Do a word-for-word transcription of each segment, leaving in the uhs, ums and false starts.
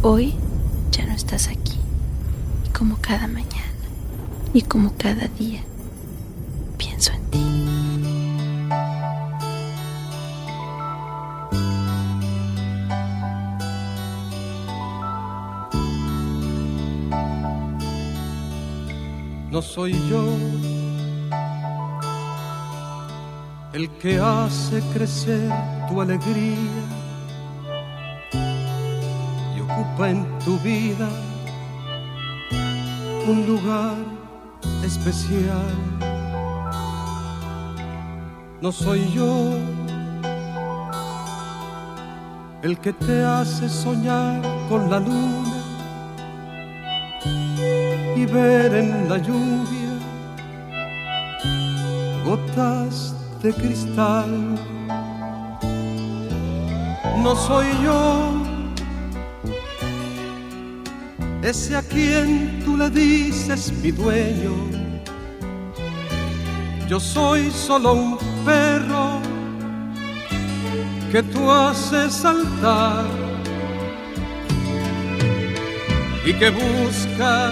Hoy ya no estás aquí, y como cada mañana, y como cada día, pienso en ti. No soy yo el que hace crecer tu alegría y ocupa en tu vida un lugar especial. No soy yo el que te hace soñar con la luna y ver en la lluvia gotas de cristal. No soy yo ese a quien tú le dices mi dueño. Yo soy solo un perro que tú haces saltar y que buscas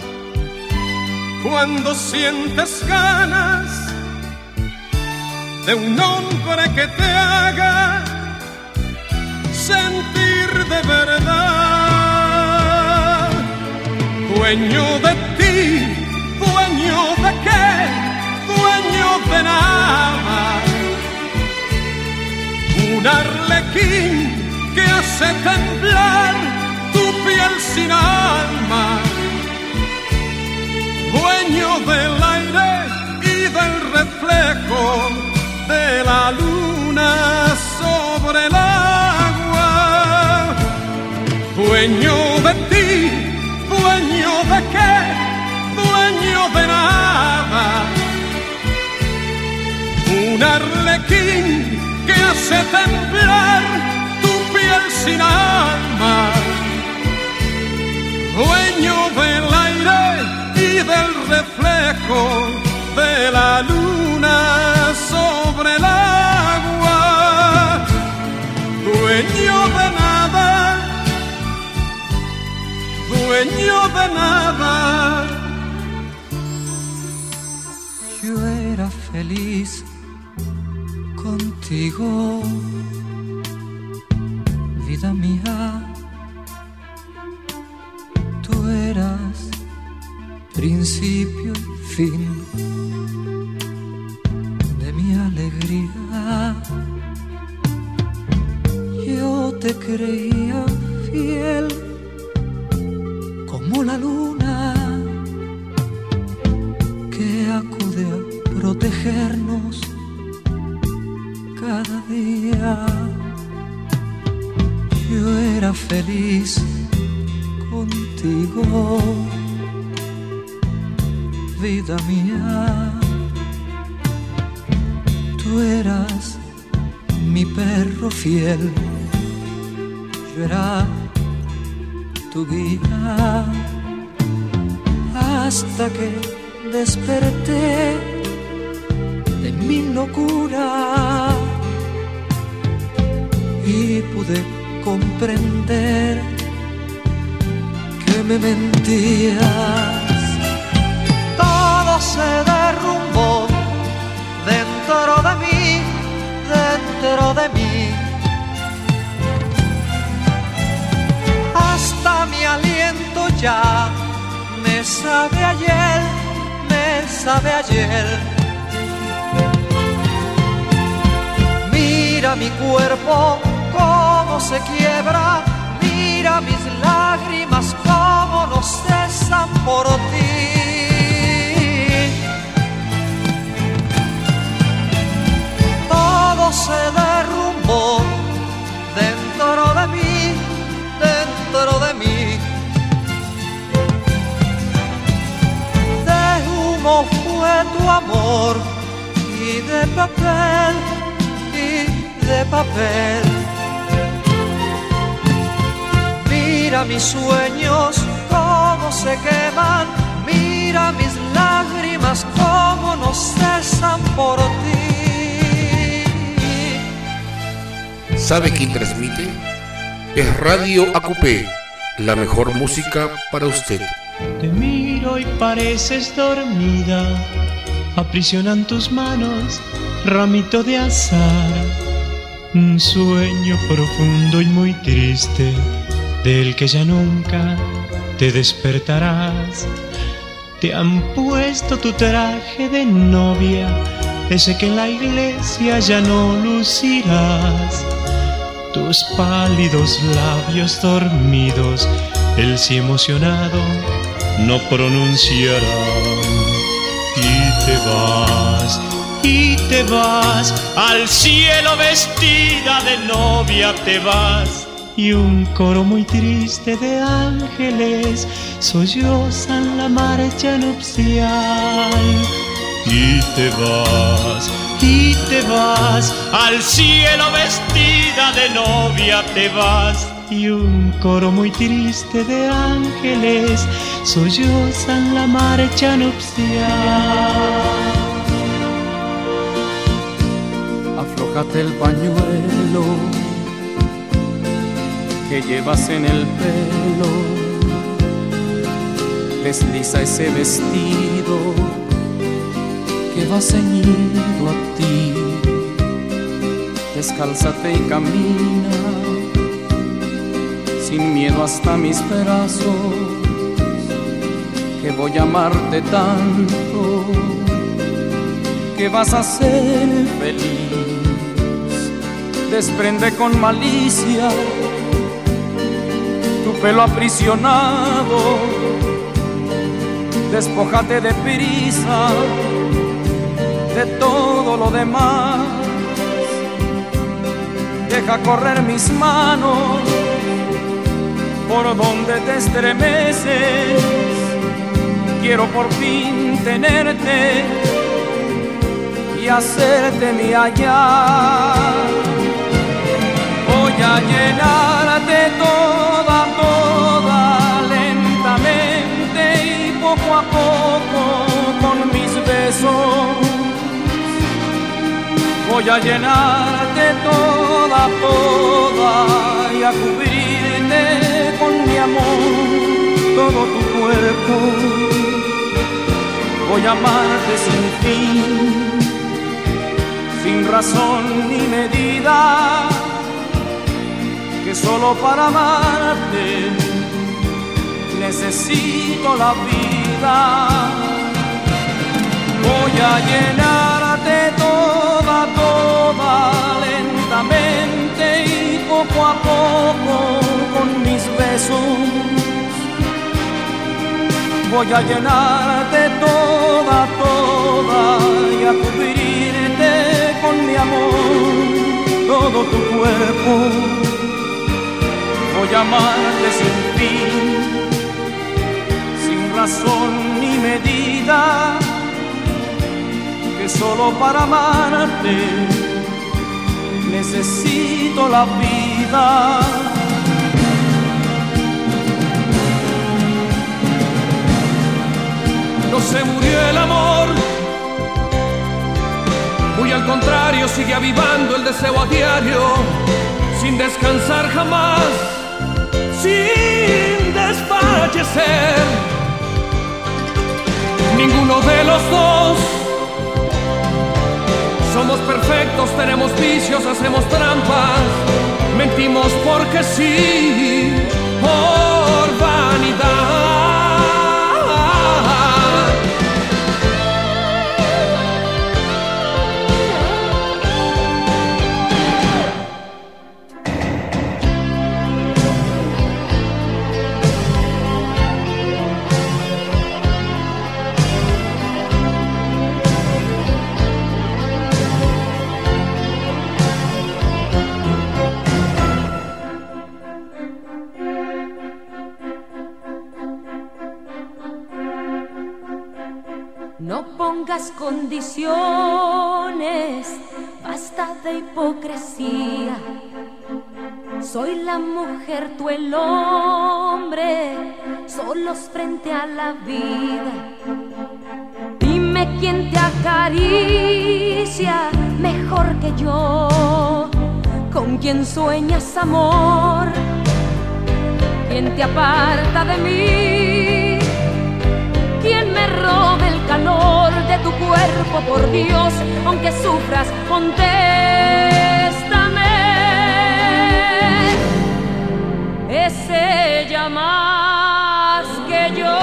cuando sientes ganas de un hombre que te haga sentir de verdad. Dueño de ti, dueño de qué, dueño de nada. Un arlequín que hace temblar tu piel sin alma. Dueño del aire y del reflejo de la luna sobre el agua. Dueño de ti, dueño de qué, dueño de nada. Un arlequín que hace temblar tu piel sin alma. Dueño del aire y del reflejo de la luna sobre el agua. Dueño de nada, dueño de nada. Yo era feliz contigo, vida mía. Tú eras principio y fin de mi alegría. Yo te creía fiel como la luna que acude a protegernos cada día. Yo era feliz contigo, vida mía. Tú eras mi perro fiel, yo era tu guía, hasta que desperté de mi locura y pude comprender que me mentías. Todo se derrumbó dentro de mí, dentro de mí. Hasta mi aliento ya me sabe ayer, me sabe ayer. Mira mi cuerpo cómo se quiebra, mira mis lágrimas cómo no cesan por ti. Todo se derrumbó dentro de mí, dentro de mí. De humo fue tu amor y de papel, y de papel. Mira mis sueños cómo se queman, mira mis lágrimas cómo no cesan por ti. ¿Sabe quién transmite? Es Radio A C U P, la mejor música para usted. Te miro y pareces dormida, aprisionan tus manos, ramito de azar. Un sueño profundo y muy triste, del que ya nunca te despertarás. Te han puesto tu traje de novia, ese que en la iglesia ya no lucirás. Tus pálidos labios dormidos, el sí emocionado no pronunciarán. Y te vas, y te vas, al cielo vestida de novia te vas. Y un coro muy triste de ángeles sollozan la marcha nupcial. Y te vas, y te vas, al cielo vestida de novia te vas. Y un coro muy triste de ángeles sollozan la marcha nupcial. Aflójate el pañuelo que llevas en el pelo, desliza ese vestido que va ceñido a ti. Descálzate y camina sin miedo hasta mis brazos, que voy a amarte tanto que vas a ser feliz. Desprende con malicia tu pelo aprisionado, despójate de prisa de todo lo demás. Deja correr mis manos por donde te estremeces. Quiero por fin tenerte y hacerte mía ya. Voy a llenarte toda, toda, lentamente y poco a poco con mis besos. Voy a llenarte toda, toda y a cubrirte con mi amor todo tu cuerpo. Voy a amarte sin fin, sin razón ni medida, que solo para amarte necesito la vida. Voy a llenarte toda, toda, lentamente y poco a poco con mis besos. Voy a llenarte toda, toda y a cubrirte con mi amor todo tu cuerpo. Voy a amarte sin fin, sin razón ni medida, que solo para amarte necesito la vida. No se murió el amor, muy al contrario, sigue avivando el deseo a diario, sin descansar jamás, sin desfallecer. Ninguno de los dos somos perfectos, tenemos vicios, hacemos trampas, mentimos porque sí, por vanidad. No pongas condiciones, basta de hipocresía. Soy la mujer, tú el hombre, solos frente a la vida. Dime quién te acaricia mejor que yo, con quien sueñas amor. quien te aparta de mí, quien me robe el calor de tu cuerpo, por Dios, aunque sufras, contéstame. Es ella más que yo,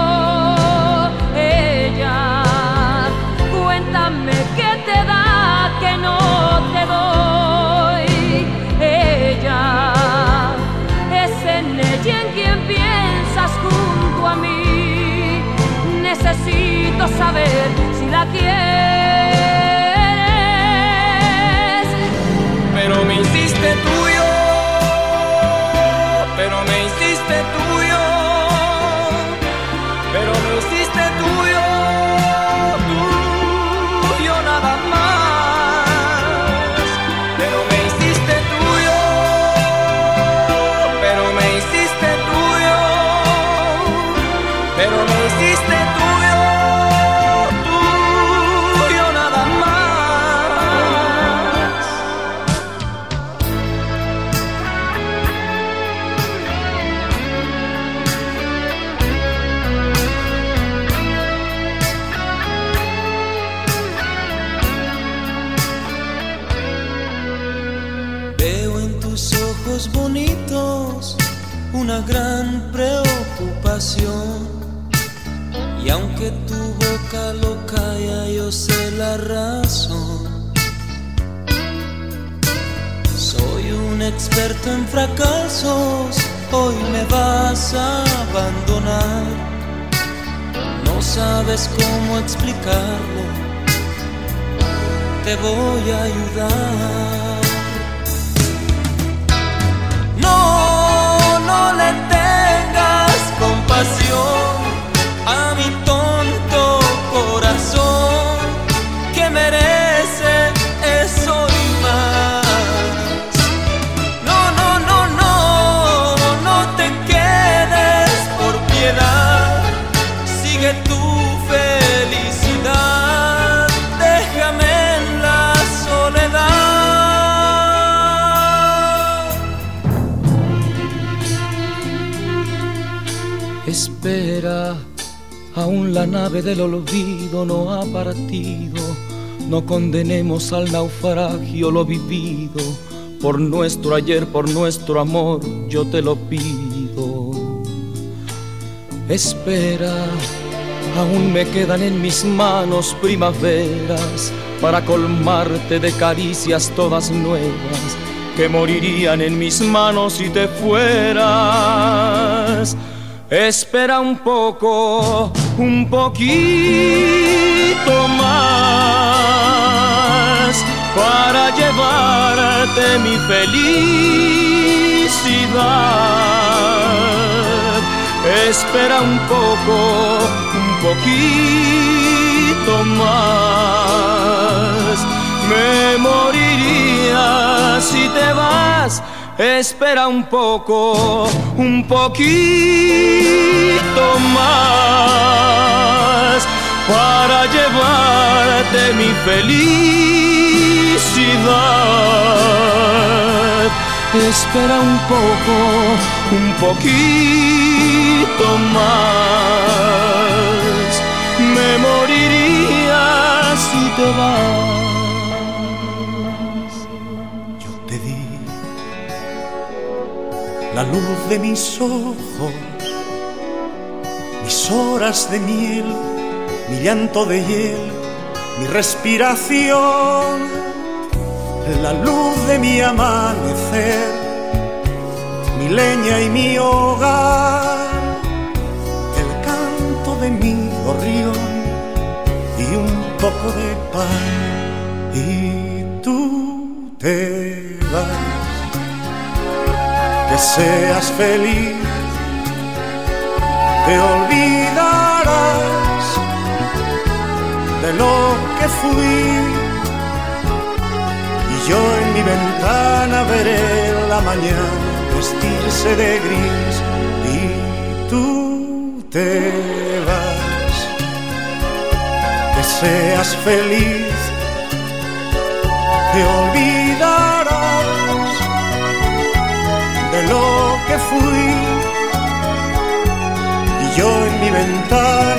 ella, cuéntame qué te da que no te doy, ella, es en ella en quien piensas junto a mí, necesito saber si la quieres. Pero me hiciste tuyo, pero me hiciste tuyo, pero me hiciste tuyo, tuyo nada más. Pero me hiciste tuyo, pero me hiciste tuyo, pero me hiciste tuyo, tuyo nada más. Bonitos, una gran preocupación, y aunque tu boca lo calla, yo sé la razón. Soy un experto en fracasos, hoy me vas a abandonar. No sabes cómo explicarlo, te voy a ayudar. No, no le tengas compasión a mi tonto corazón, que merece eso y más. No, no, no, no, no te quedes por piedad, sigue tu felicidad, déjame en la soledad. Espera, aún la nave del olvido no ha partido. No condenemos al naufragio lo vivido. Por nuestro ayer, por nuestro amor, yo te lo pido. Espera, aún me quedan en mis manos primaveras para colmarte de caricias todas nuevas, que morirían en mis manos si te fueras. Espera un poco, un poquito más, para llevarte mi felicidad. Espera un poco, un poquito más, me moriría si te vas. Espera un poco, un poquito más, para llevarte mi felicidad. Espera un poco, un poquito más, me moriría si te vas. La luz de mis ojos, mis horas de miel, mi llanto de hiel, mi respiración, la luz de mi amanecer, mi leña y mi hogar, el canto de mi gorrión y un poco de pan. Y tú te vas. Que seas feliz, te olvidarás de lo que fui, y yo en mi ventana veré la mañana vestirse de gris, y tú te vas. Que seas feliz, te olvidarás de lo que fui,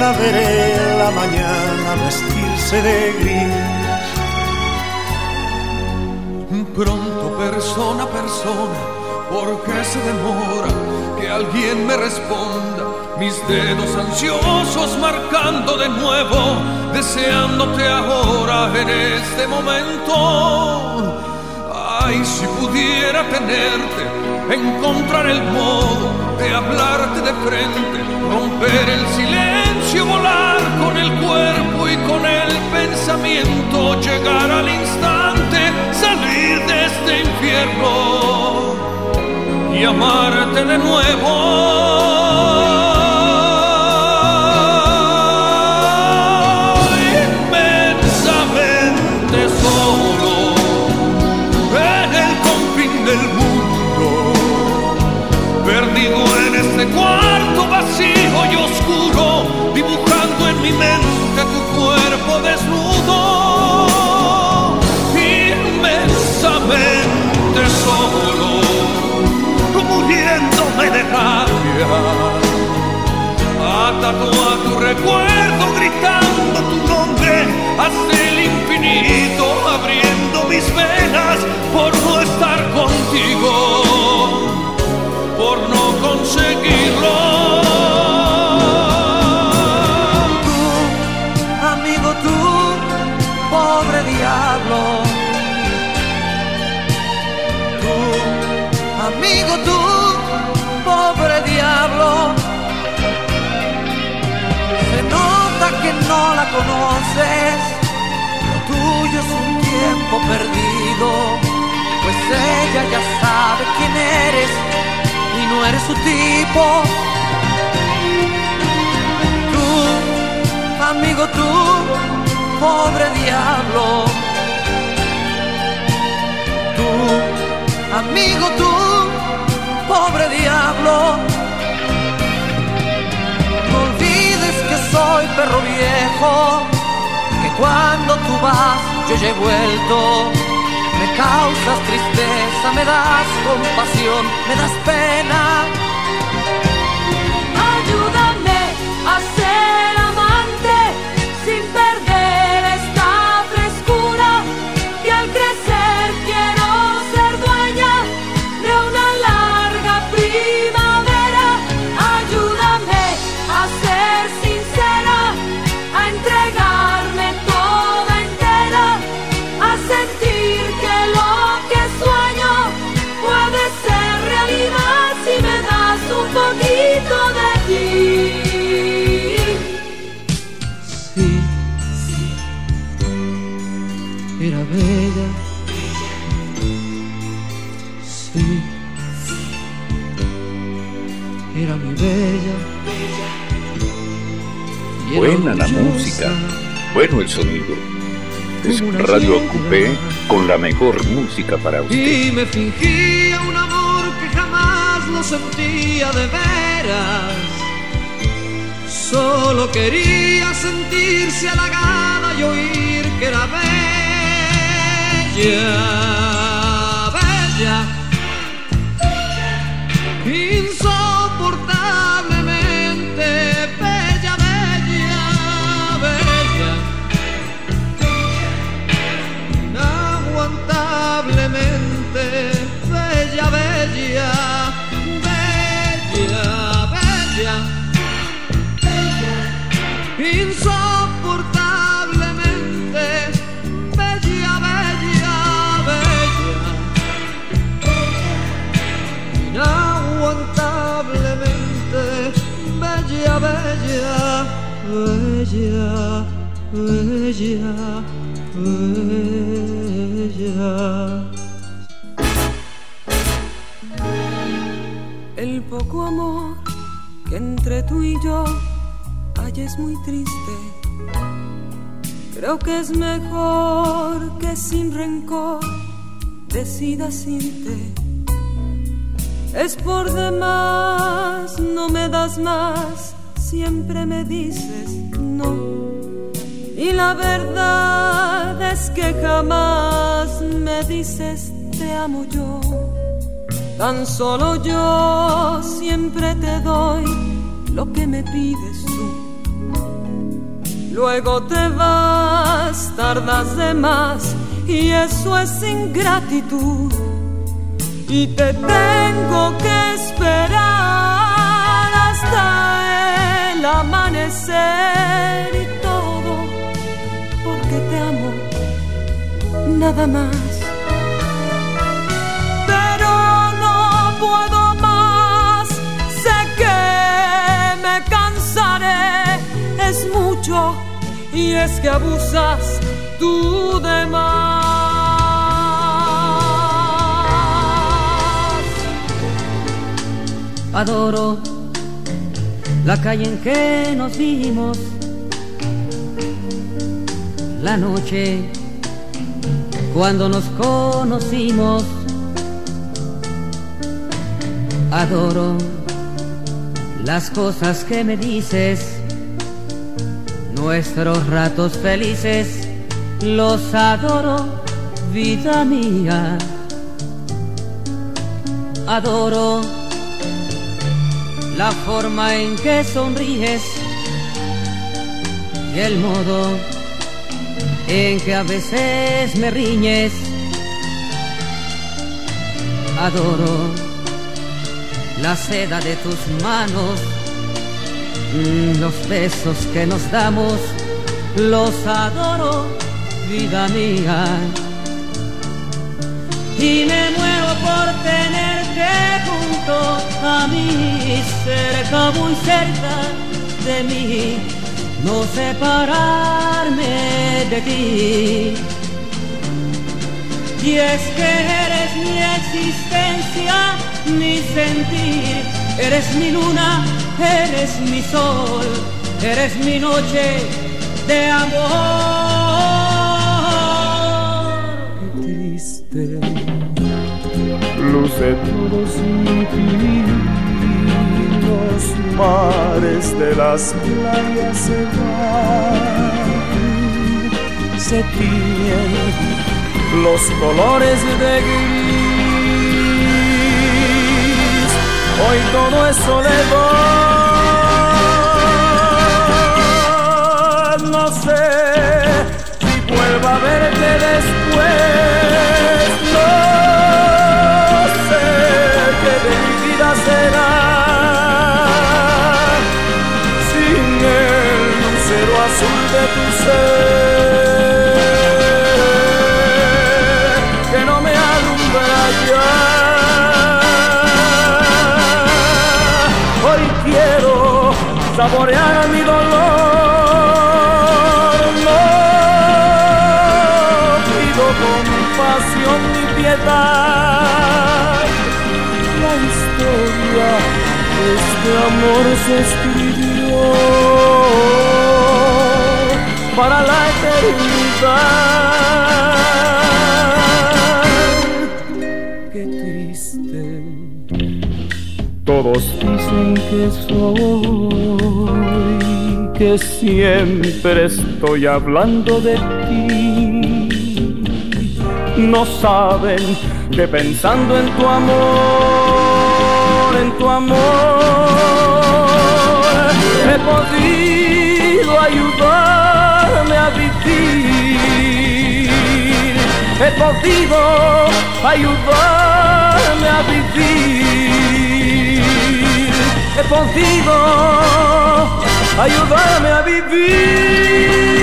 la veré la mañana vestirse de gris. Pronto, persona a persona, ¿por qué se demora que alguien me responda? Mis dedos ansiosos marcando de nuevo, deseándote ahora en este momento. Ay, si pudiera tenerte, encontrar el modo de hablarte de frente, romper el silencio, volar con el cuerpo y con el pensamiento, llegar al instante, salir de este infierno y amarte de nuevo. Cuarto vacío y oscuro, dibujando en mi mente tu cuerpo desnudo, inmensamente solo, muriéndome de rabia, atado a tu recuerdo, gritando tu nombre hasta el infinito, abriendo mis venas por no estar contigo, por no conseguirlo. Tú, amigo, tú, pobre diablo. Tú, amigo, tú, pobre diablo. Se nota que no la conoces, lo tuyo es un tiempo perdido, pues ella ya sabe quién eres y no eres su tipo. Tú, amigo, tú, pobre diablo. Tú, amigo, tú, pobre diablo. No olvides que soy perro viejo, que cuando tú vas yo ya he vuelto. Me causas tristeza, me das compasión, me das pena. Ayúdame a ser amante sin perder esta frescura, que al crecer quiero ser dueña de una larga primavera. Ayúdame a ser sincera, a entregarme toda entera, a sentir que lo que sueño puede ser realidad si me das un poquito de ti. Sí, era bella. Sí, era mi bella. Y era Buena la orgullosa. música, bueno el sonido. Es Radio Ocupé con la mejor música para usted. Y me fingía un amor que jamás lo sentía de veras. Solo quería sentirse halagada y oír que era bella, bella, insoportablemente bella, bella, bella. Inaguantablemente bella, bella, bella, bella, insoportablemente bella, bella, bella, inaguantablemente bella, bella, bella, bella, bella. El poco amor que entre tú y yo hay es muy triste. Creo que es mejor que sin rencor decidas irte. Es por demás, no me das más, siempre me dices no. Y la verdad es que jamás me dices te amo yo. Tan solo yo siempre te doy lo que me pides tú. luego te vas, tardas de más y eso es ingratitud. Y te tengo que esperar hasta el amanecer y todo porque te amo, nada más. Pero no puedo más, sé que me cansaré, es mucho y es que abusas tú de más. Adoro la calle en que nos vimos, la noche cuando nos conocimos. Adoro las cosas que me dices, nuestros ratos felices, los adoro, vida mía. Adoro la forma en que sonríes y el modo en que a veces me riñes. Adoro la seda de tus manos, los besos que nos damos, los adoro, vida mía. Y me muero por tenerte junto a mí, cerca, muy cerca de mí, no separarme de ti. Y es que eres mi existencia, mi sentir, eres mi luna, eres mi sol, eres mi noche de amor. Qué triste luce todo sin ti, los mares de las playas se van, se tiñen los colores de gris, hoy todo es soledad, no sé si vuelva a verte después, no sé qué de mi vida será sin el lucero azul de tu ser. Saborear mi dolor, no pido compasión ni piedad. La historia de este amor se escribió para la eternidad. Qué triste. Todos dicen que soy, que siempre estoy hablando de ti. No saben que pensando en tu amor, en tu amor, he podido ayudarme a vivir. He podido ayudarme a vivir. He podido ayudarme a vivir.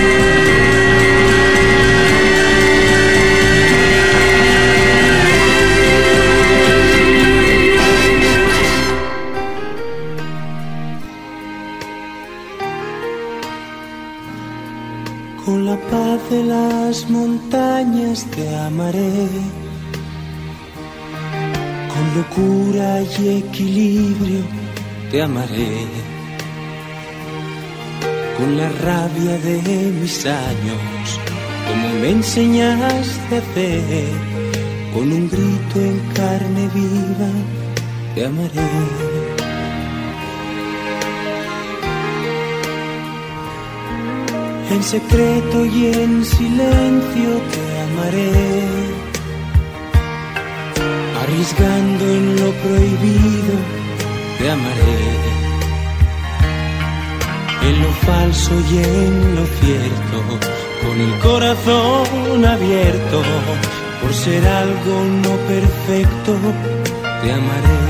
Con la paz de las montañas te amaré, con locura y equilibrio te amaré, con la rabia de mis años, como me enseñaste a hacer, con un grito en carne viva te amaré. En secreto y en silencio te amaré, arriesgando en lo prohibido te amaré, en lo falso y en lo cierto, con el corazón abierto, por ser algo no perfecto, te amaré.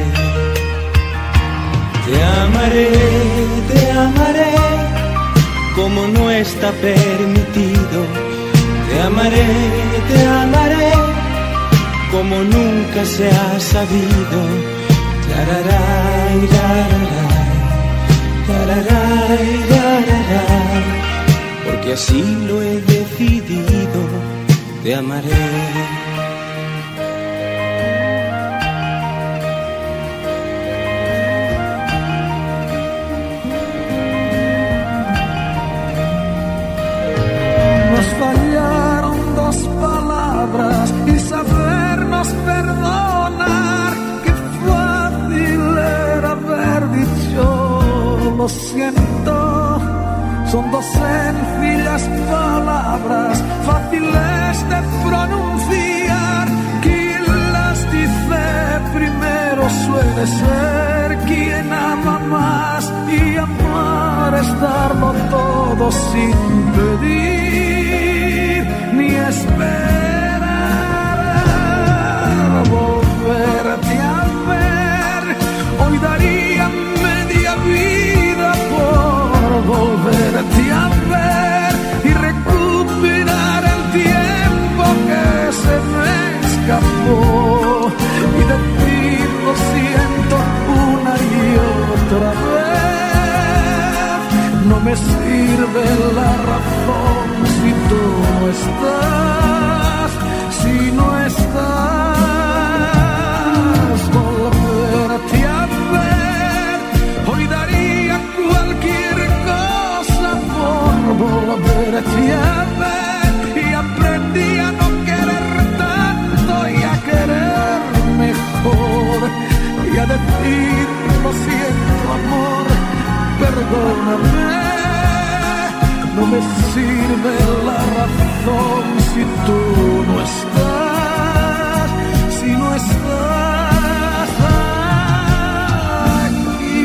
Te amaré, te amaré, como no está permitido. Te amaré, te amaré, como nunca se ha sabido. Tararay, tararay, tararay, tararay, porque así lo he decidido. Te amaré. Fallaron dos palabras y sabernos perdonar. Qué fácil era haber dicho lo siento. Son dos sencillas palabras fáciles de pronunciar. Quien las dice primero suele ser quien ama más, y amar es darlo todo sin pedir ni esperar. Volverte a ver, hoy daría media vida por volverte a ver y recuperar el tiempo que se me escapó y decir lo siento una y otra vez. No me sirve la razón si tú no estás, si no estás. Volverte a ver, hoy daría cualquier cosa por volverte a ver, y aprendí a no querer tanto y a querer mejor, y a decir lo siento amor, perdóname. No me sirve la razón si tú no estás, si no estás aquí.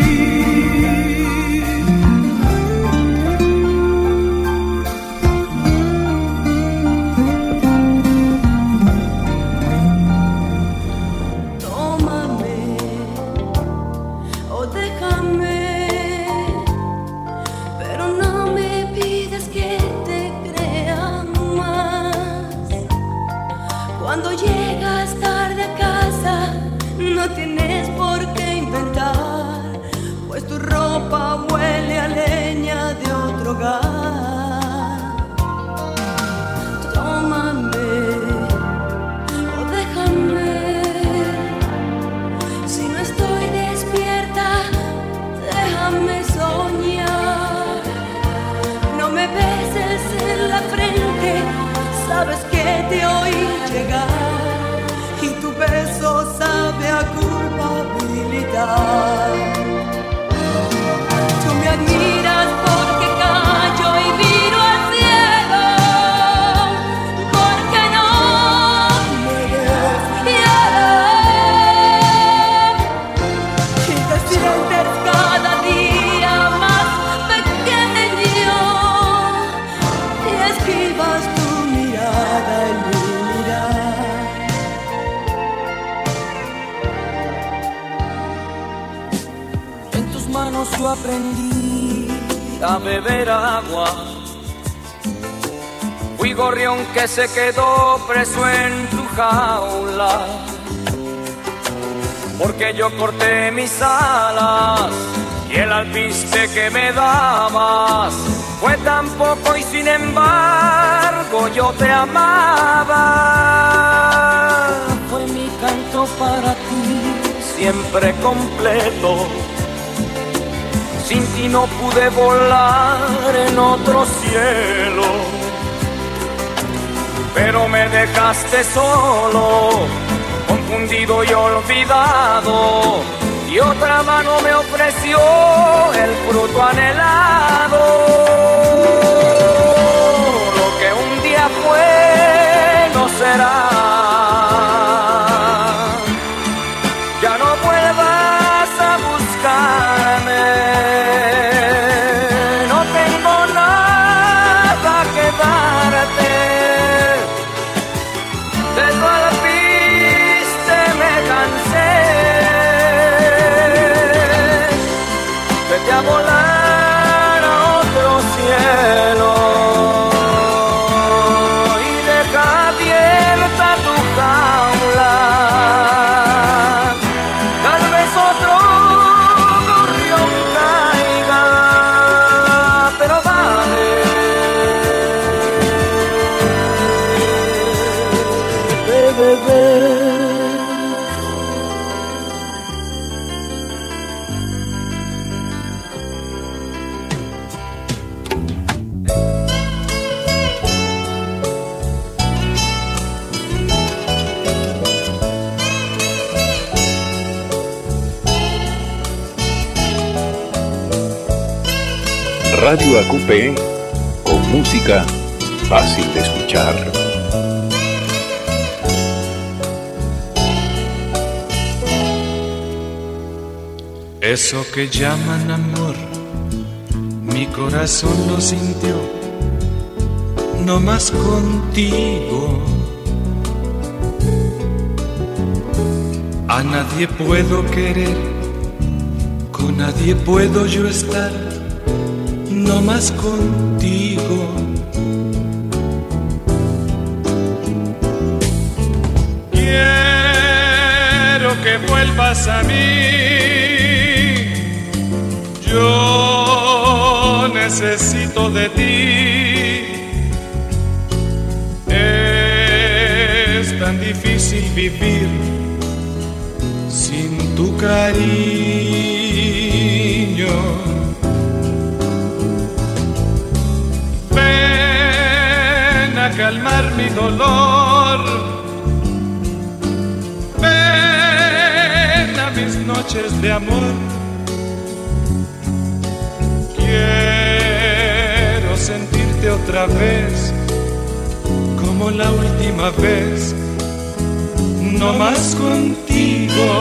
Tómame o déjame. Cuando llegas tarde a casa, no tienes por qué inventar, pues tu ropa huele a leña de otro hogar. Tómame o déjame, si no estoy despierta, déjame soñar. No me beses en la frente, sabes que te oí llegar y tu beso sabe a culpabilidad. Tú me admiras porque callo y miro al cielo, porque no me ves bien y te sientes cada día más pequeño y esquivas tu mirada en mi mirar. En tus manos yo aprendí a beber agua. Fui gorrión que se quedó preso en tu jaula, porque yo corté mis alas y el alpiste que me dabas fue tan poco y sin embargo yo te amaba. Fue mi canto para ti, siempre completo. Sin ti no pude volar en otro cielo, pero me dejaste solo, confundido y olvidado, y otra mano me ofreció el fruto anhelado. Lo que un día fue no será. Ya no vuelvas a buscarme, no Radio A Q P, con música fácil de escuchar. Eso que llaman amor, mi corazón lo sintió, no más contigo. A nadie puedo querer, con nadie puedo yo estar, no más contigo. Quiero que vuelvas a mí, yo necesito de ti. Es tan difícil vivir sin tu cariño. Ven a calmar mi dolor, ven a mis noches de amor. Quiero sentirte otra vez, como la última vez, no más contigo.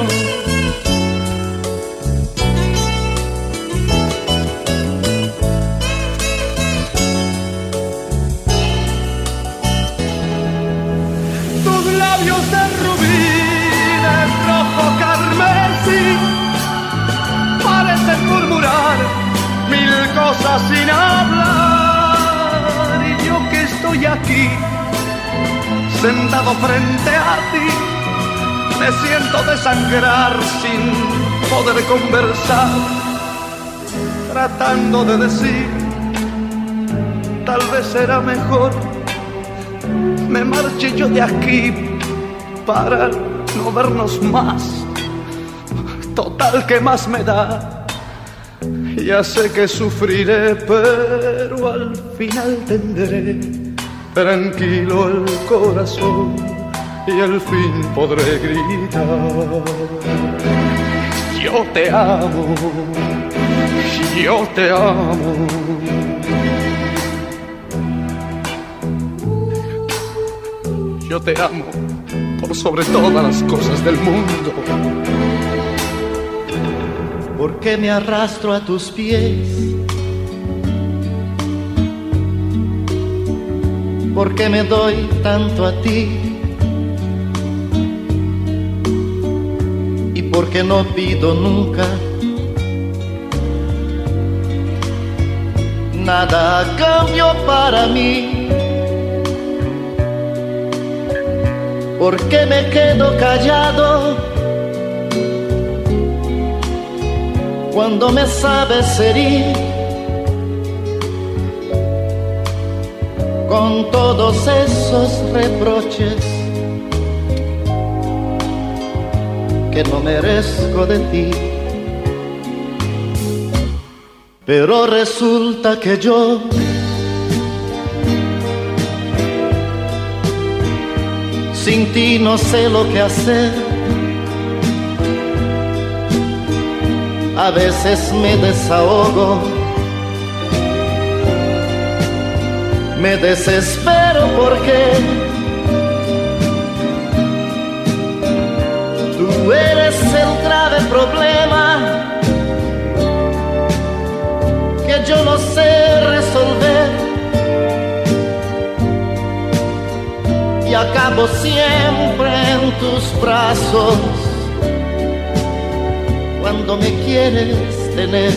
Tus labios de rubí, de rojo carmesí, parecen murmurar mil cosas sin hablar, y yo que estoy aquí, sentado frente a ti, me siento desangrar sin poder conversar, tratando de decir, tal vez será mejor me marche yo de aquí para no vernos más. Total, ¿qué más me da? Ya sé que sufriré, pero al final tendré tranquilo el corazón y al fin podré gritar: yo te amo, yo te amo. Yo te amo por sobre todas las cosas del mundo. ¿Por qué me arrastro a tus pies? ¿Por qué me doy tanto a ti? ¿Y por qué no pido nunca nada a cambio para mí? ¿Por qué me quedo callado cuando me sabes herir con todos esos reproches que no merezco de ti? Pero resulta que yo sin ti no sé lo que hacer. A veces me desahogo, me desespero porque tú eres el grave problema que yo no sé resolver. Y acabo siempre en tus brazos cuando me quieres tener.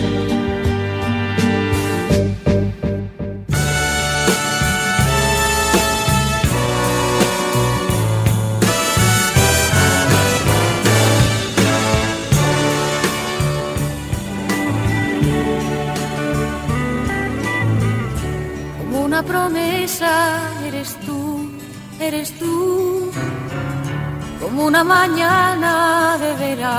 Como una promesa eres tú. Eres tú, como una mañana de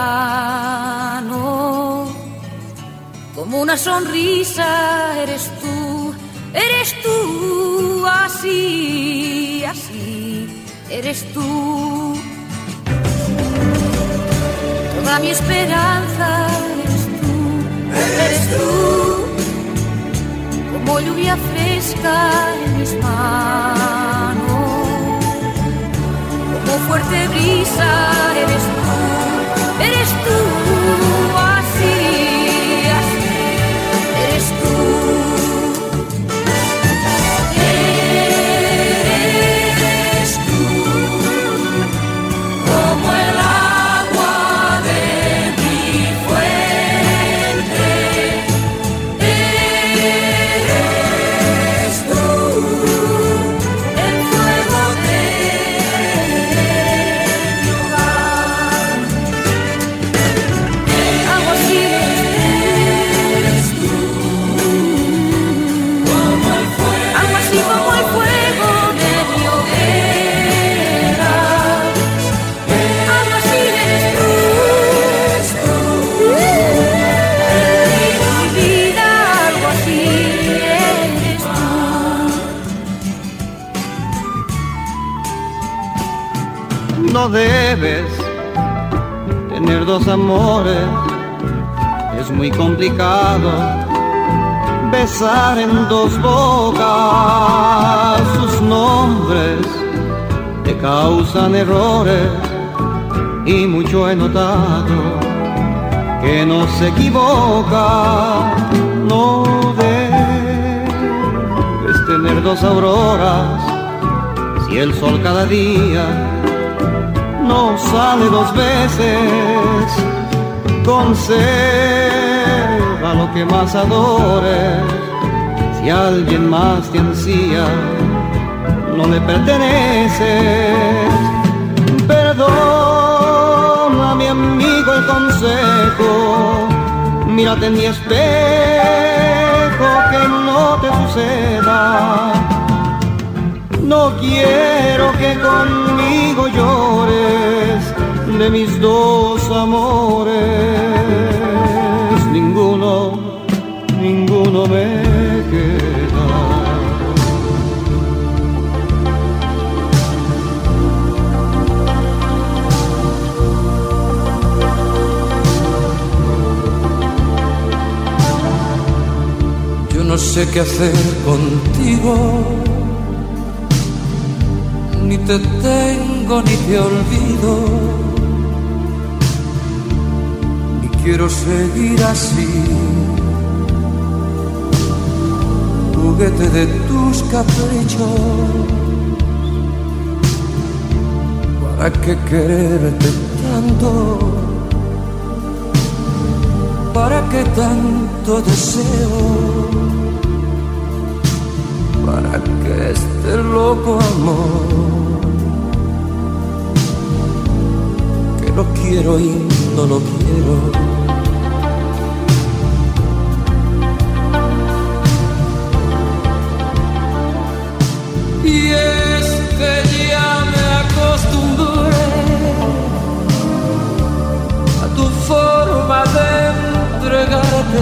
verano, como una sonrisa eres tú, eres tú, así, así, eres tú. Toda mi esperanza eres tú, eres tú, lluvia fresca en mis manos, como fuerte brisa eres tú, eres tú, así, así, eres tú. Eres tú, como el agua de mi fuente. Eres tú, el fuego de mi hogar. Agua así eres tú, como el fuego. Agua así como el fuego de mi hoguera. Agua así eres tú, mi vida, algo así eres tú. No debes tener dos amores, es muy complicado besar en dos bocas. Sus nombres te causan errores y mucho he notado que no se equivoca. No debes tener dos auroras si el sol cada día no sale dos veces. Conserva lo que más adores. Si alguien más te ansía, no le perteneces. Perdona, mi amigo, el consejo. Mírate en mi espejo, que no te suceda. No quiero que conmigo llores de mis dos amores. Ninguno, ninguno me queda. Yo no sé qué hacer contigo. Ni te tengo ni te olvido, y quiero seguir así, juguete de tus caprichos. ¿Para qué quererte tanto? ¿Para qué tanto deseo? ¿Para qué este loco amor? Que lo quiero y no lo quiero. Y es que ya me acostumbré a tu forma de entregarte,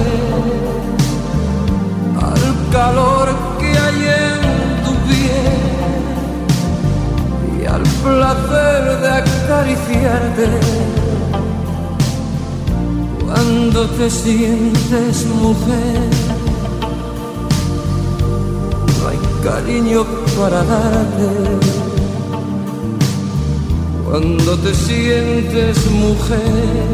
al calor que hay en tu piel y al placer de acariciarte. Cuando te sientes mujer, no hay cariño para darte. Cuando te sientes mujer,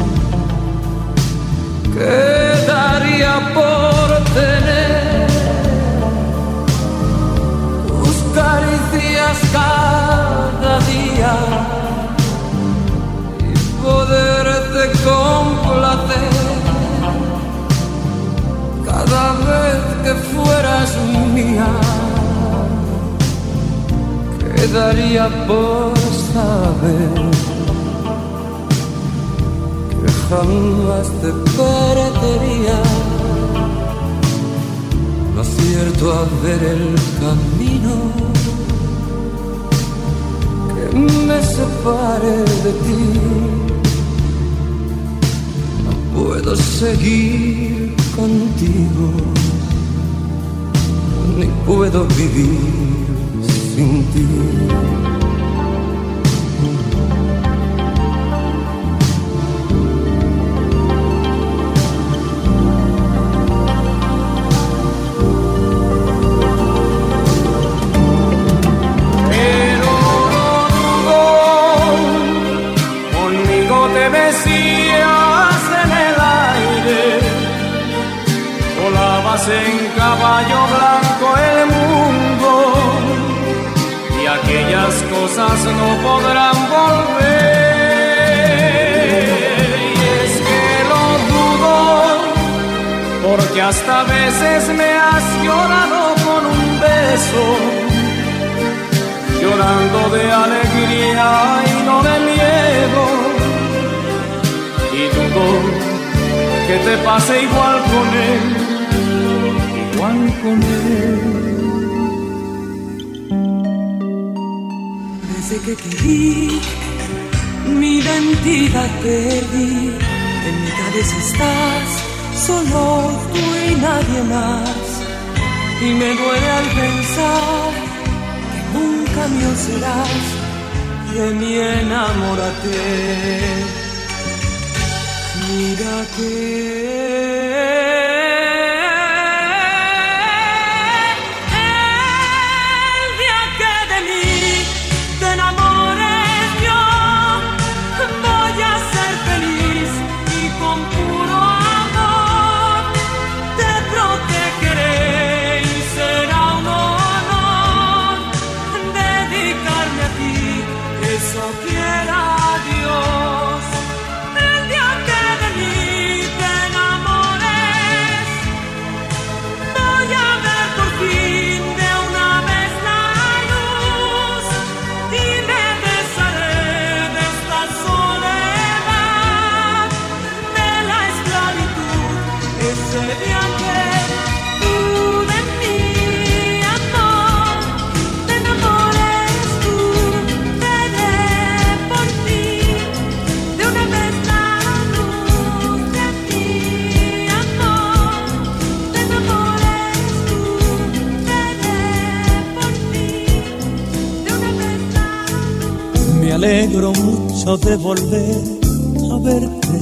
¿qué daría por tener tus caricias cada día y poderte complacer cada vez que fueras mía? ¿Qué daría por saber que jamás te perdería? No acierto a ver el camino que me separe de ti. No puedo seguir contigo, ni puedo vivir sin ti. caballo blanco el mundo y aquellas cosas no podrán volver. Y es que lo dudo, porque hasta veces me has llorado con un beso, llorando de alegría y no de miedo. Y dudo que te pase igual con él, igual con él. Desde que te vi, mi identidad perdí. En mi cabeza estás, solo tú y nadie más. Y me duele al pensar que nunca mío serás. De mí enamórate. Mira que el día que de mí te enamores yo, voy a ser feliz y con puro amor te protegeré y será un honor dedicarme a ti, eso quiera Dios. Me alegro mucho de volver a verte.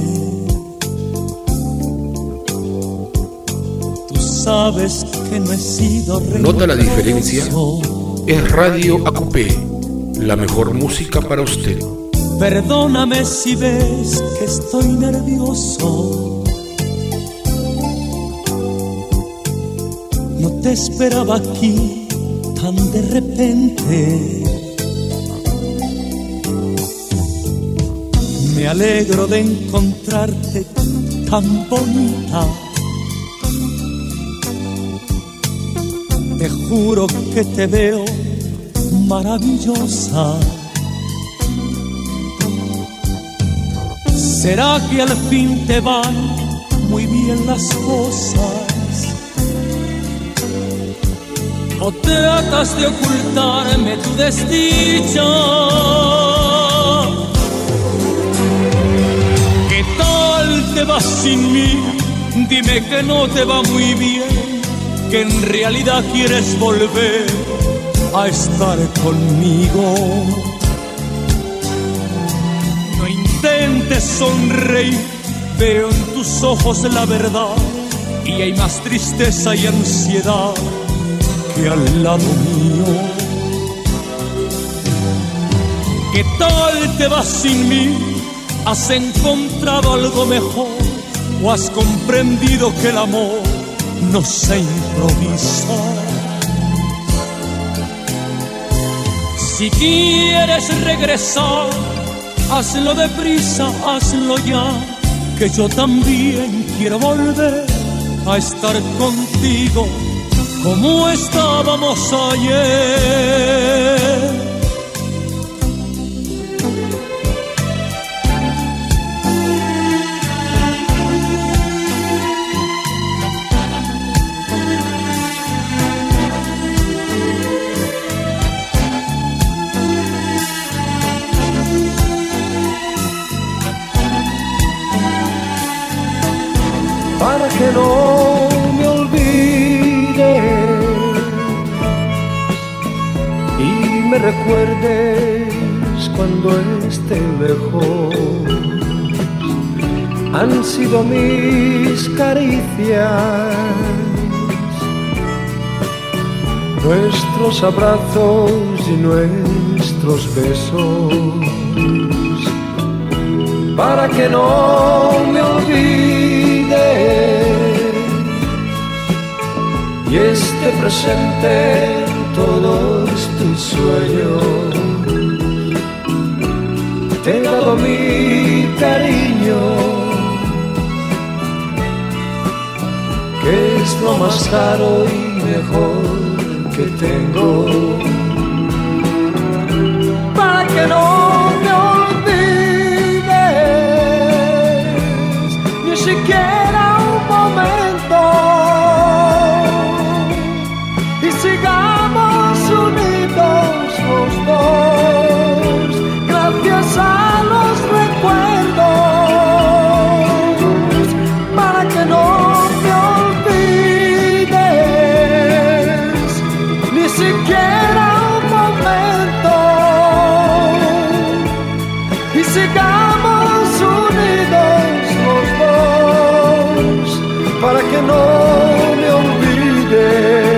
Tú sabes que no he sido rey. ¿Nota la diferencia? Es Radio A Q P, la mejor música para usted. Perdóname si ves que estoy nervioso. No te esperaba aquí tan de repente. Me alegro de encontrarte tan bonita. Te juro que te veo maravillosa. ¿Será que al fin te van muy bien las cosas? ¿O tratas de ocultarme tu desdicha? ¿Qué tal te vas sin mí? Dime que no te va muy bien, que en realidad quieres volver a estar conmigo. No intentes sonreír, veo en tus ojos la verdad y hay más tristeza y ansiedad que al lado mío. ¿Qué tal te vas sin mí? ¿Has encontrado algo mejor o has comprendido que el amor no se improvisa? Si quieres regresar, hazlo deprisa, hazlo ya, que yo también quiero volver a estar contigo como estábamos ayer. Para que no me olvides y me recuerdes cuando esté lejos. Han sido mis caricias, nuestros abrazos y nuestros besos, para que no me olvides y este presente todos tus sueños. Te he dado mi cariño, que es lo más caro y mejor que tengo. Para que no me olvides, ni siquiera un momento, y sigamos unidos los dos, gracias a los recuerdos, para que no me olvides, ni siquiera un momento, y sigamos unidos los dos, para que no me olvides.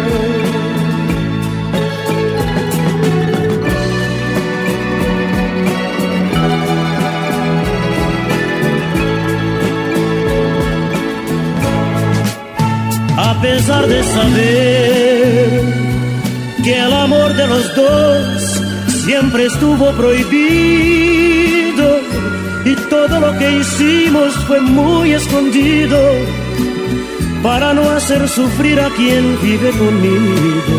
A pesar de saber que el amor de los dos siempre estuvo prohibido y todo lo que hicimos fue muy escondido para no hacer sufrir a quien vive conmigo.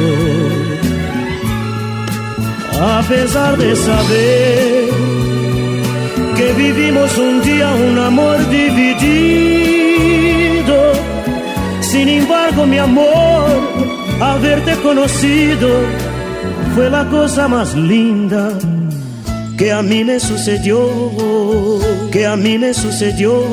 A pesar de saber que vivimos un día un amor dividido, sin embargo, mi amor, haberte conocido fue la cosa más linda que a mí me sucedió, que a mí me sucedió.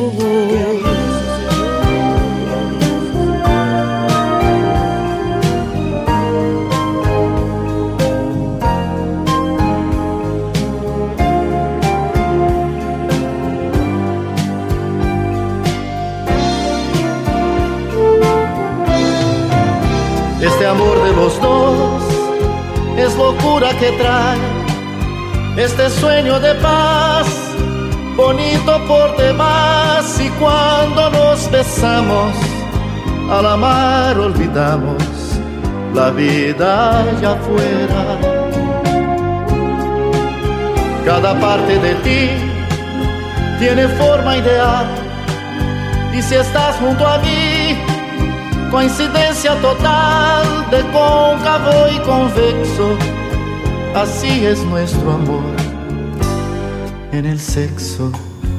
Este amor de los dos es locura que trae este sueño de paz, bonito por demás. Y cuando nos besamos, al amar olvidamos la vida allá afuera. Cada parte de ti tiene forma ideal, y si estás junto a mí, coincidencia total de cóncavo y convexo. Así es nuestro amor en el sexo.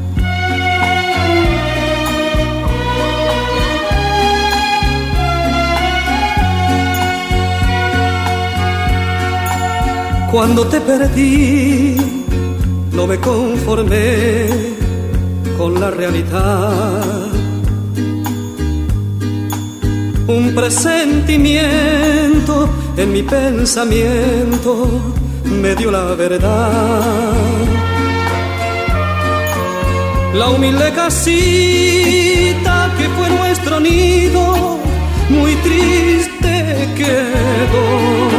Cuando te perdí, no me conformé con la realidad. Un presentimiento en mi pensamiento me dio la verdad. La humilde casita que fue nuestro nido, muy triste quedó.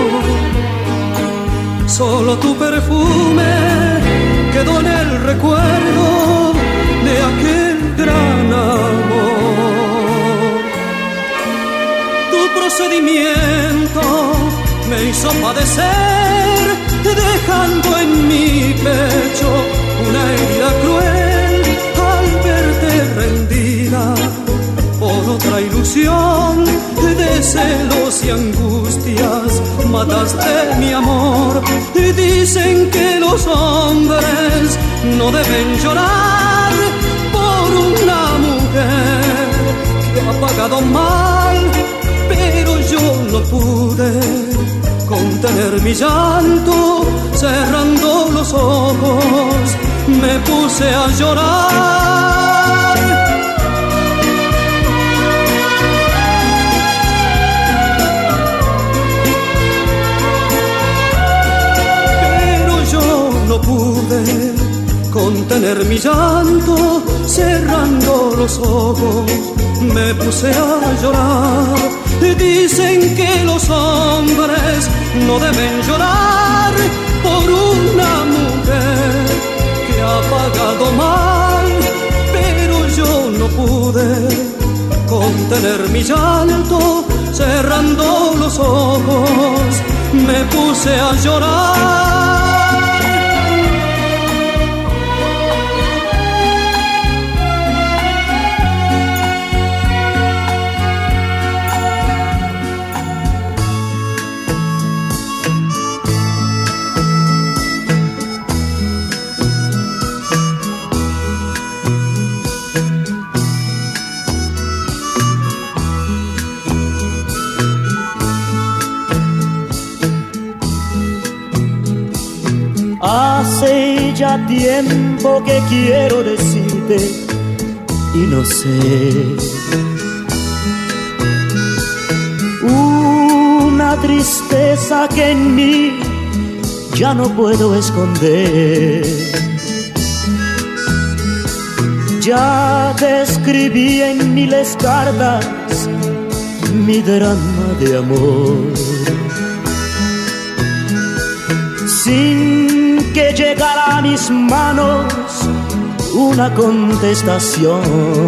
Solo tu perfume quedó en el recuerdo de aquel gran amor. Tu procedimiento me hizo padecer, dejando en mi pecho una herida cruel al verte rendida por otra ilusión de celos y angustias. Mataste mi amor y dicen que los hombres no deben llorar por una mujer que ha pagado mal, pero yo no pude contener mi llanto. Cerrando los ojos me puse a llorar. Pero yo no pude contener mi llanto. Cerrando los ojos me puse a llorar. Dicen que los hombres no deben llorar por una mujer que ha pagado mal, pero yo no pude contener contener mi llanto, cerrando los ojos, me puse a llorar. Hace ya tiempo que quiero decirte y no sé. Una tristeza que en mí ya no puedo esconder. Ya te escribí en miles cartas mi drama de amor. Sin que llegara a mis manos una contestación.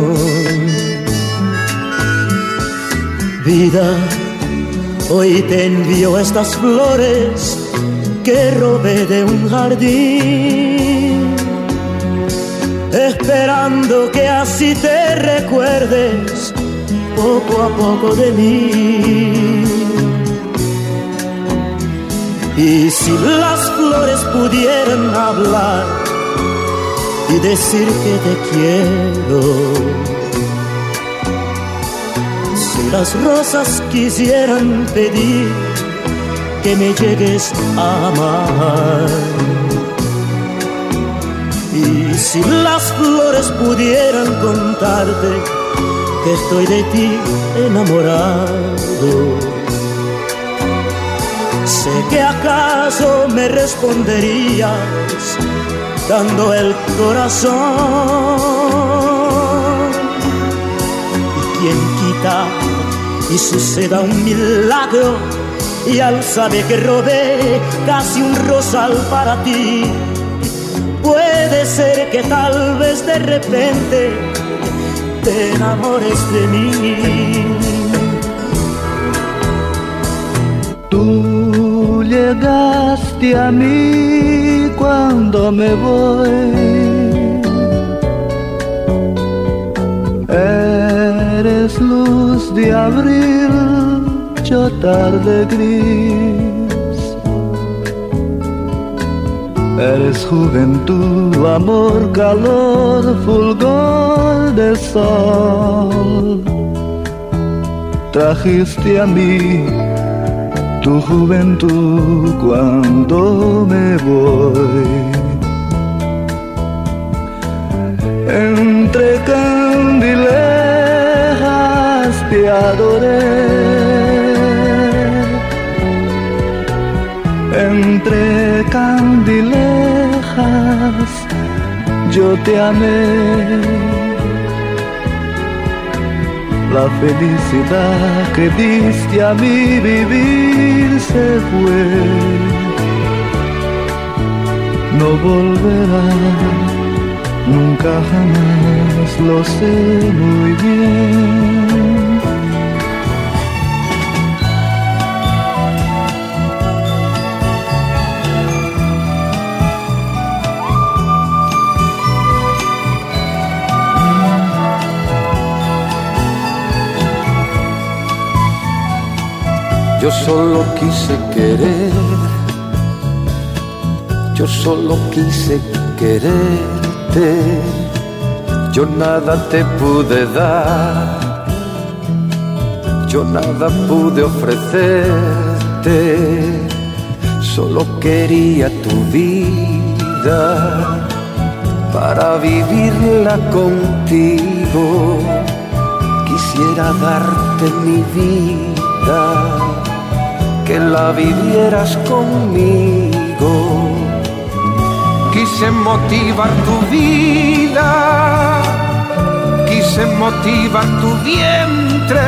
Vida, hoy te envío estas flores que robé de un jardín, esperando que así te recuerdes poco a poco de mí. Y si las flores pudieran hablar y decir que te quiero, si las rosas quisieran pedir que me llegues a amar, y si las flores pudieran contarte que estoy de ti enamorado, sé que acaso me responderías dando el corazón. Y quien quita y suceda un milagro, y al saber que robé casi un rosal para ti, puede ser que tal vez de repente te enamores de mí. Tú llegaste a mí cuando me voy, eres luz de abril, yo tarde gris, eres juventud, amor, calor, fulgor de sol, trajiste a mí tu juventud cuando me voy. Entre candilejas te adoré, entre candilejas yo te amé. La felicidad que diste a mi vivir se fue, no volverá, nunca jamás, lo sé muy bien. Yo solo quise querer, yo solo quise quererte, yo nada te pude dar, yo nada pude ofrecerte, solo quería tu vida para vivirla contigo, quisiera darte mi vida, que la vivieras conmigo. Quise motivar tu vida, quise motivar tu vientre,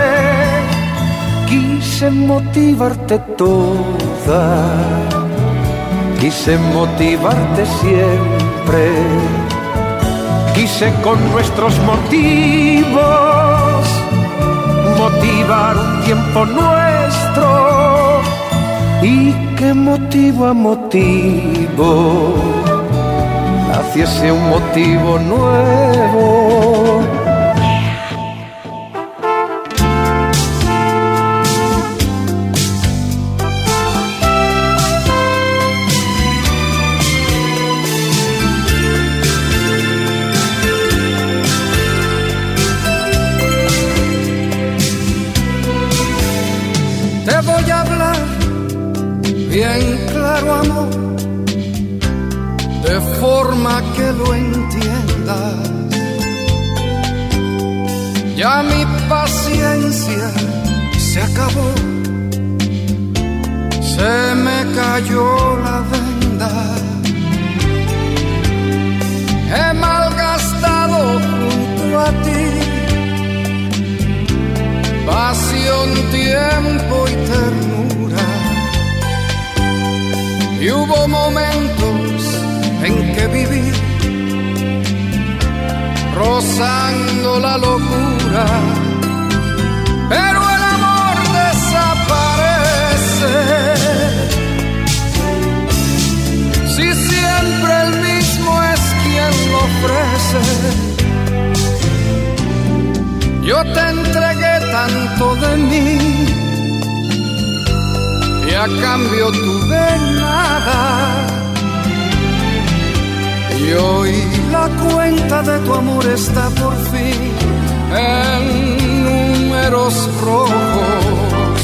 quise motivarte toda, quise motivarte siempre, quise con nuestros motivos motivar un tiempo nuestro y que motivo a motivo naciese un motivo nuevo. Te voy a hablar bien claro, amor, de forma que lo entiendas. Ya mi paciencia se acabó, se me cayó la venda. He malgastado junto a ti pasión, tiempo y ternura. Y hubo momentos en que viví rozando la locura, pero el amor desaparece si siempre el mismo es quien lo ofrece. Yo te entregué tanto de mí y a cambio tuve nada. Y hoy la cuenta de tu amor está por fin en números rojos.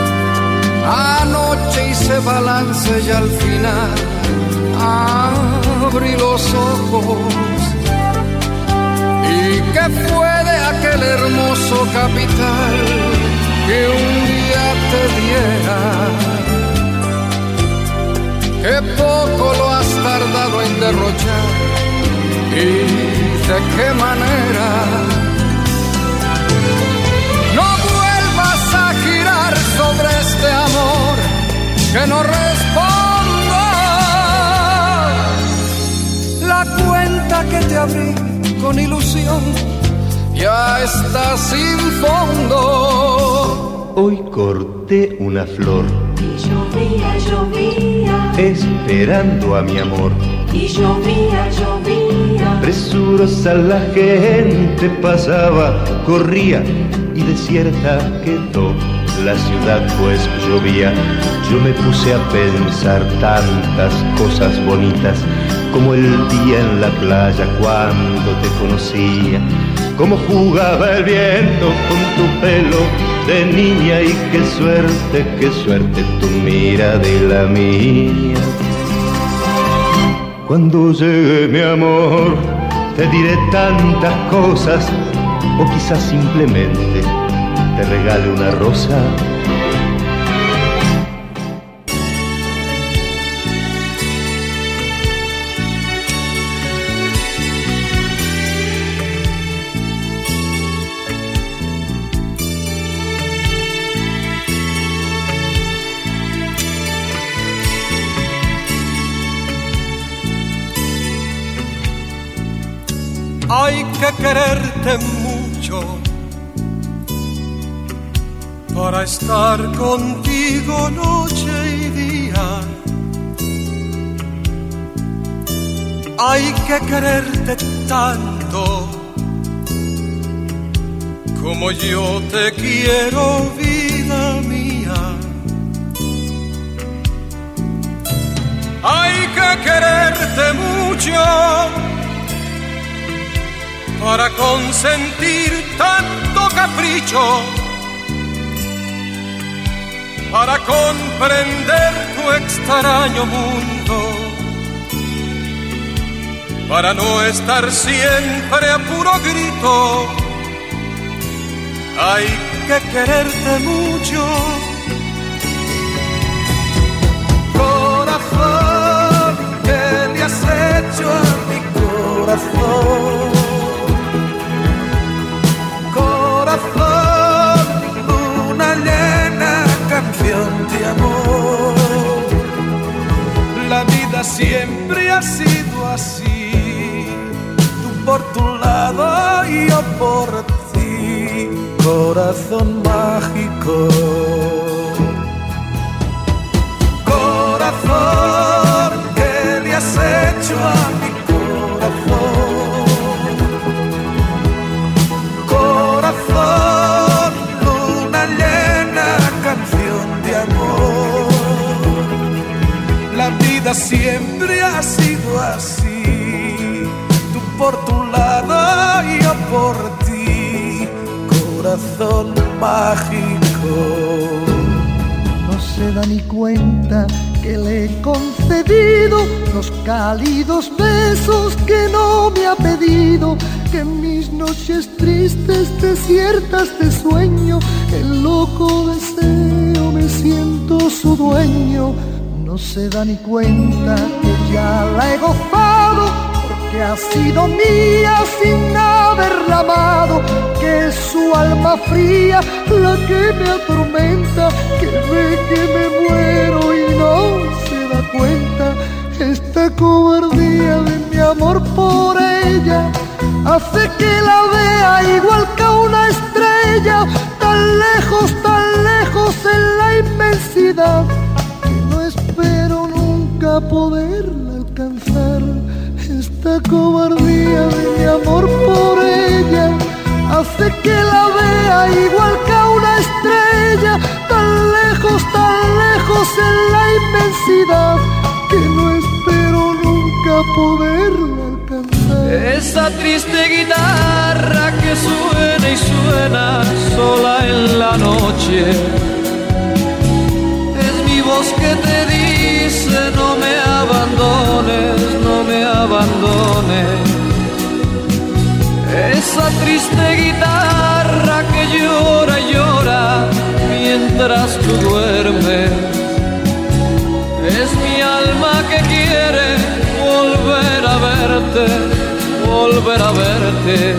Anoche hice balance y al final abrí los ojos. ¿Y qué fue de aquel hermoso capital que un día te diera? Qué poco lo has tardado en derrochar y de qué manera. No vuelvas a girar sobre este amor que no responda. La cuenta que te abrí con ilusión ya está sin fondo. Hoy corté una flor y llovía, llovía, esperando a mi amor. Y llovía, llovía, Presurosa la gente pasaba, corría y desierta quedó la ciudad pues llovía. Yo me puse a pensar tantas cosas bonitas, como el día en la playa cuando te conocía, cómo jugaba el viento con tu pelo de niña y qué suerte, qué suerte tu mirada y la mía. Cuando llegue mi amor te diré tantas cosas, o quizás simplemente te regale una rosa. Hay que quererte mucho para estar contigo noche y día. Hay que quererte tanto como yo te quiero, vida mía. Hay que quererte mucho para consentir tanto capricho, para comprender tu extraño mundo, para no estar siempre a puro grito. Hay que quererte mucho. Corazón, ¿qué le has hecho a mi corazón? Corazón, una llena canción de amor. La vida siempre ha sido así, tú por tu lado y yo por ti. corazón mágico. Corazón, ¿qué le has hecho a mi corazón? Corazón, luna llena, canción de amor. La vida siempre ha sido así, tú por tu lado y yo por ti, corazón mágico. No se da ni cuenta que le he concedido los cálidos besos que no me ha pedido, que en mis noches tristes, desiertas de sueño, el loco deseo me siento su dueño. No se da ni cuenta que ya la he gozado, porque ha sido mía sin haberla amado, que es su alma fría la que me atormenta, que ve que me muero y no se da cuenta. Esta cobardía de mi amor por ella hace que la vea igual que una estrella, tan lejos, tan lejos en la inmensidad, espero nunca poderla alcanzar. Esta cobardía de mi amor por ella hace que la vea igual que a una estrella, tan lejos, tan lejos en la inmensidad, que no espero nunca poderla alcanzar. Esa triste guitarra que suena y suena sola en la noche, mi voz que te dice no me abandones, no me abandones. Esa triste guitarra que llora y llora mientras tú duermes, es mi alma que quiere volver a verte, volver a verte.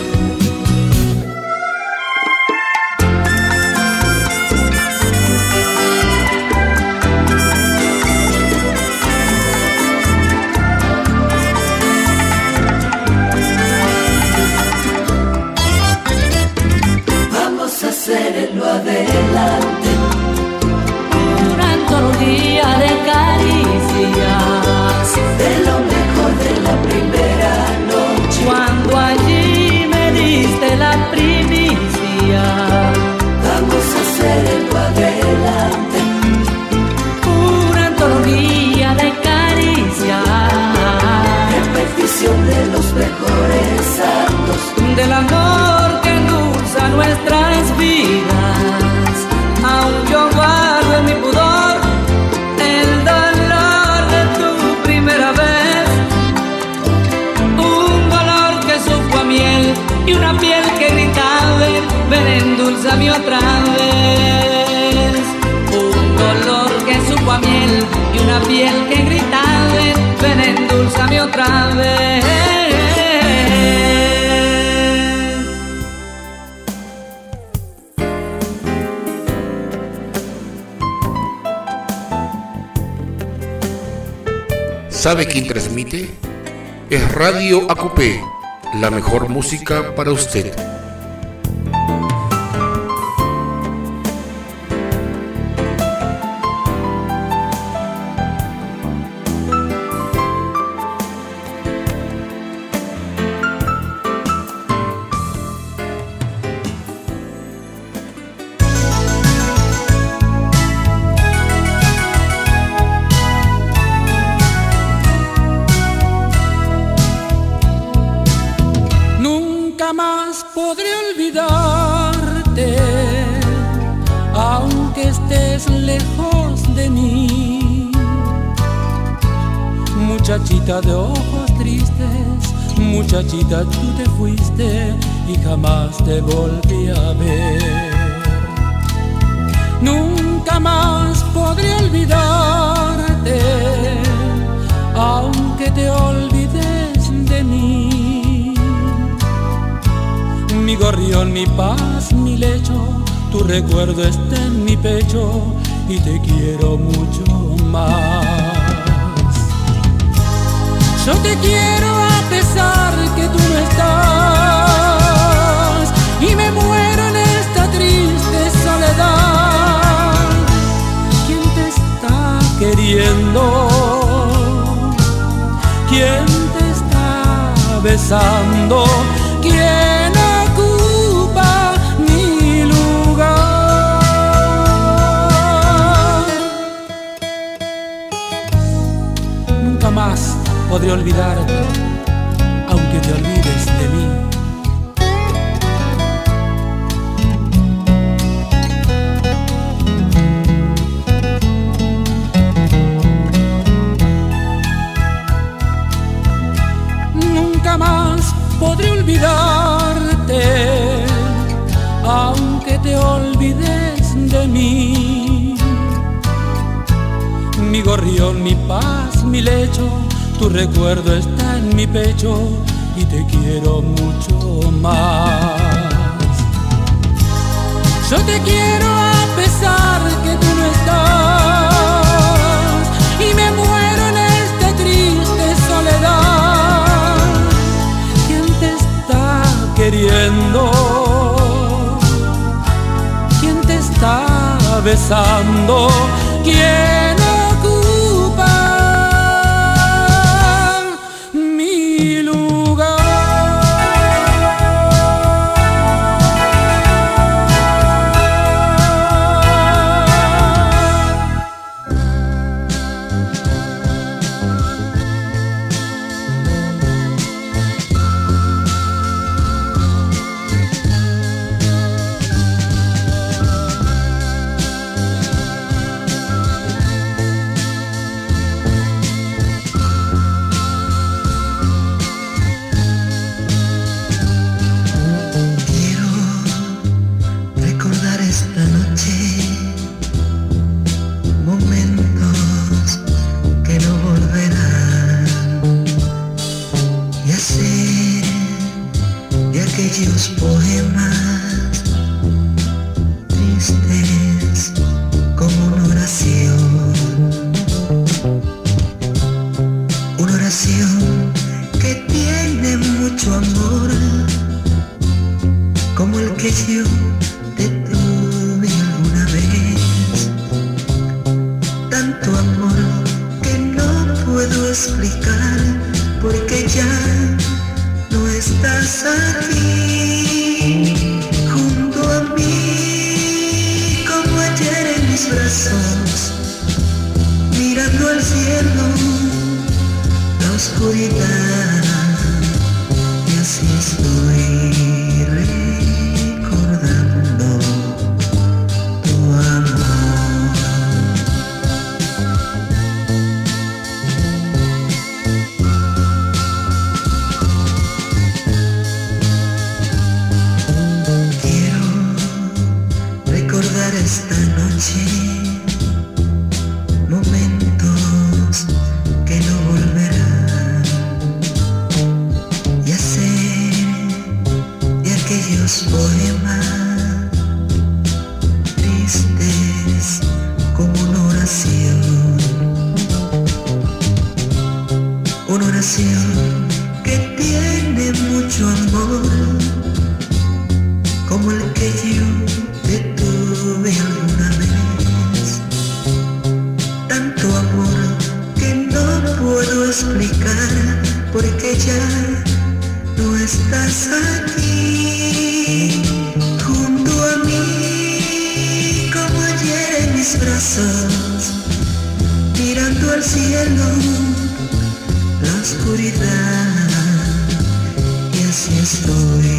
Hacerlo adelante, una antología de caricias, de lo mejor de la primera noche, cuando allí me diste la primicia. Vamos a hacerlo adelante, una antología de caricias, repetición de los mejores actos del amor que endulza nuestras vidas. Aún yo guardo en mi pudor el dolor de tu primera vez, un dolor que supo a miel y una piel que gritaba ven, ven endulzame otra vez. Un dolor que supo a miel y una piel que gritaba ven, ven endulzame otra vez. ¿Sabe quién transmite? Es Radio A Q P, la mejor música para usted. Muchachita de ojos tristes, muchachita, tú te fuiste y jamás te volví a ver. Nunca más podré olvidarte, aunque te olvides de mí. Mi gorrión, mi paz, mi lecho, tu recuerdo está en mi pecho y te quiero mucho más. Yo te quiero a pesar que tú no estás y me muero en el queriendo? ¿Quién te está besando? ¿Quién ocupa mi lugar? Nunca más podré olvidarte, aunque te olvides de mí. Nunca más podré olvidarte, aunque te olvides de mí. Mi gorrión, mi paz, mi lecho, tu recuerdo está en mi pecho y te quiero mucho más. Yo te quiero a pesar que tú no estás y me muero en esta triste soledad. ¿Quién te está queriendo? ¿Quién te está besando? ¿Quién ocupa mi lugar? Aquellos poemas tristes como una oración, una oración que tiene mucho amor, como el que yo te tuve alguna vez, tanto amor que no puedo explicar, porque ya no estás aquí junto a mí, como ayer en mis brazos, mirando al cielo, la oscuridad, y así estoy recordando tu amor. Esta noche momentos que no volverán, y hacer de aquellos poemas tristes como una oración, una oración que tiene mucho amor, como el que yo te tuve alguna vez, tanto amor que no puedo explicar, porque ya no estás aquí junto a mí, como ayer en mis brazos, mirando al cielo, la oscuridad, y así estoy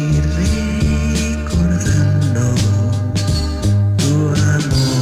recordando tu amor.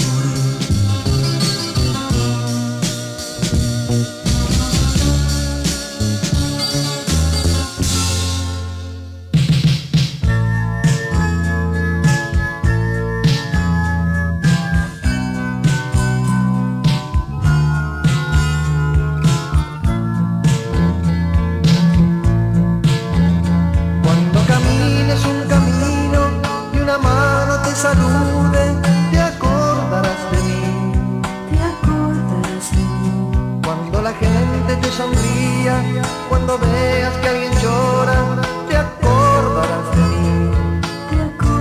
Cuando camines un camino y una mano te salude, te acordarás de mí, te acordarás de mí. Cuando la gente te sonría, cuando veas que alguien llora, te acordarás de mí, te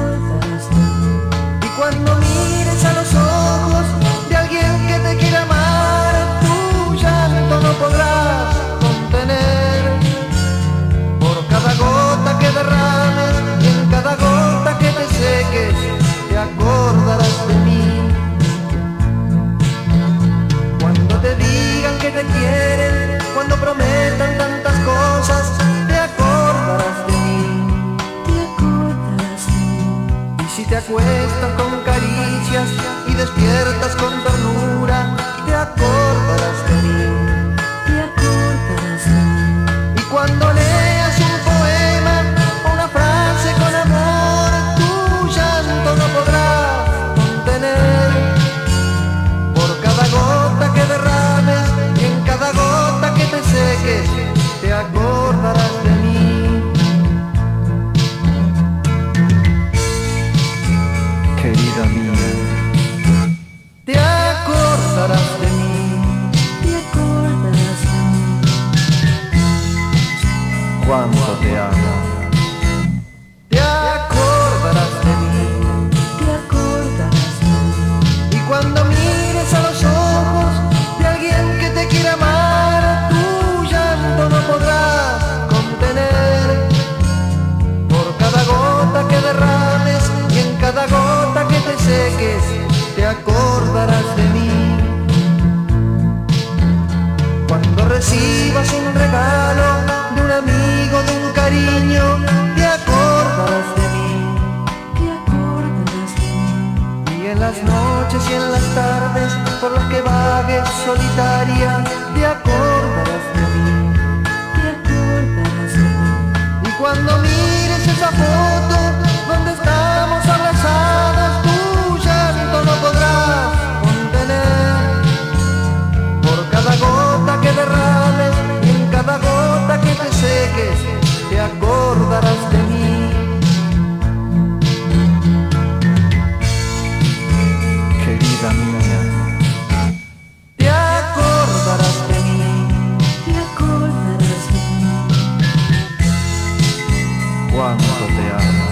acordarás de mí. Y cuando mires a los ojos de alguien que te quiera más, acuestas con caricias y despiertas con ternura, te acordarás de mí. Te acordarás de mí. Y cuando leas un poema o una frase con amor, tu llanto no podrás contener. Por cada gota que derrames y en cada gota que te seques, te acordarás de mí. Querida mía, te acordarás de mí, te acordarás de mí. Cuánto te amo, te acordarás de mí, te acordarás de mí. Y cuando mires a los ojos de alguien que te quiera amar, tu llanto no podrás contener. Por cada gota que derrames y en cada gota que te seques, te acordarás de mí. Cuando recibas un regalo de un amigo, de un cariño, te acordarás de mí, te acordarás de mí. Y en las noches y en las tardes por las que vagues solitaria, te acordarás de mí, te acordarás de mí. Y cuando mires esa foto donde estamos abrazadas, tu llanto no podrás contener. Por cada gota que derrames y en cada gota que te seques, te acordarás de mí. Querida mía, te acordarás de mí, te acordarás de mí. Cuánto te amo.